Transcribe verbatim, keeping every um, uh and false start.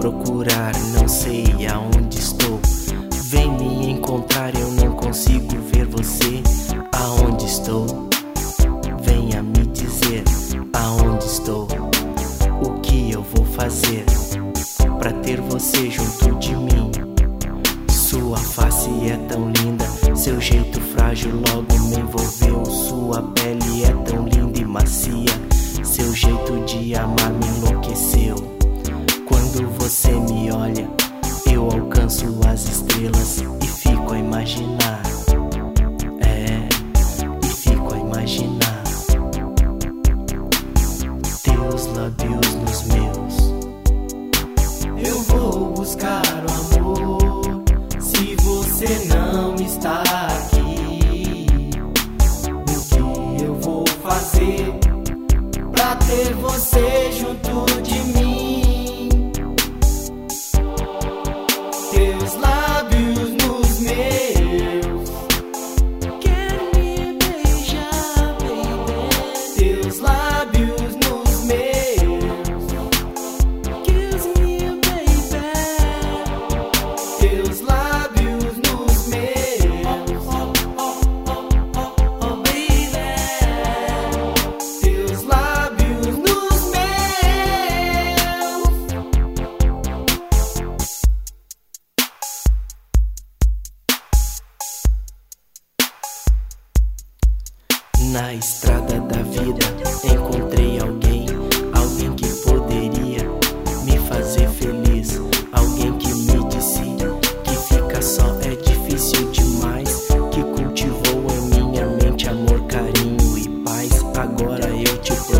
procurar, não sei aonde estou. Vem me encontrar, eu não consigo ver você. Aonde estou? Venha me dizer aonde estou. O que eu vou fazer pra ter você junto de mim? Sua face é tão linda, seu jeito frágil logo me envolveu. Sua pele é tão linda e macia, seu jeito de amar me enlouqueceu. Quando você me olha, eu alcanço as estrelas e fico a imaginar. É, e fico a imaginar teus lábios nos meus. Eu vou buscar o amor se você não está aqui. O que eu vou fazer pra ter você junto de mim? Teus lábios nos meus, Quero me beijar, baby. teus lábios nos meus, Kiss me, baby. teus lábios nos meus, Oh, baby. teus lábios nos meus. Na estrada da vida encontrei alguém, alguém que poderia me fazer feliz, alguém que me disse que ficar só é difícil demais, que cultivou em minha mente amor, carinho e paz. Agora eu te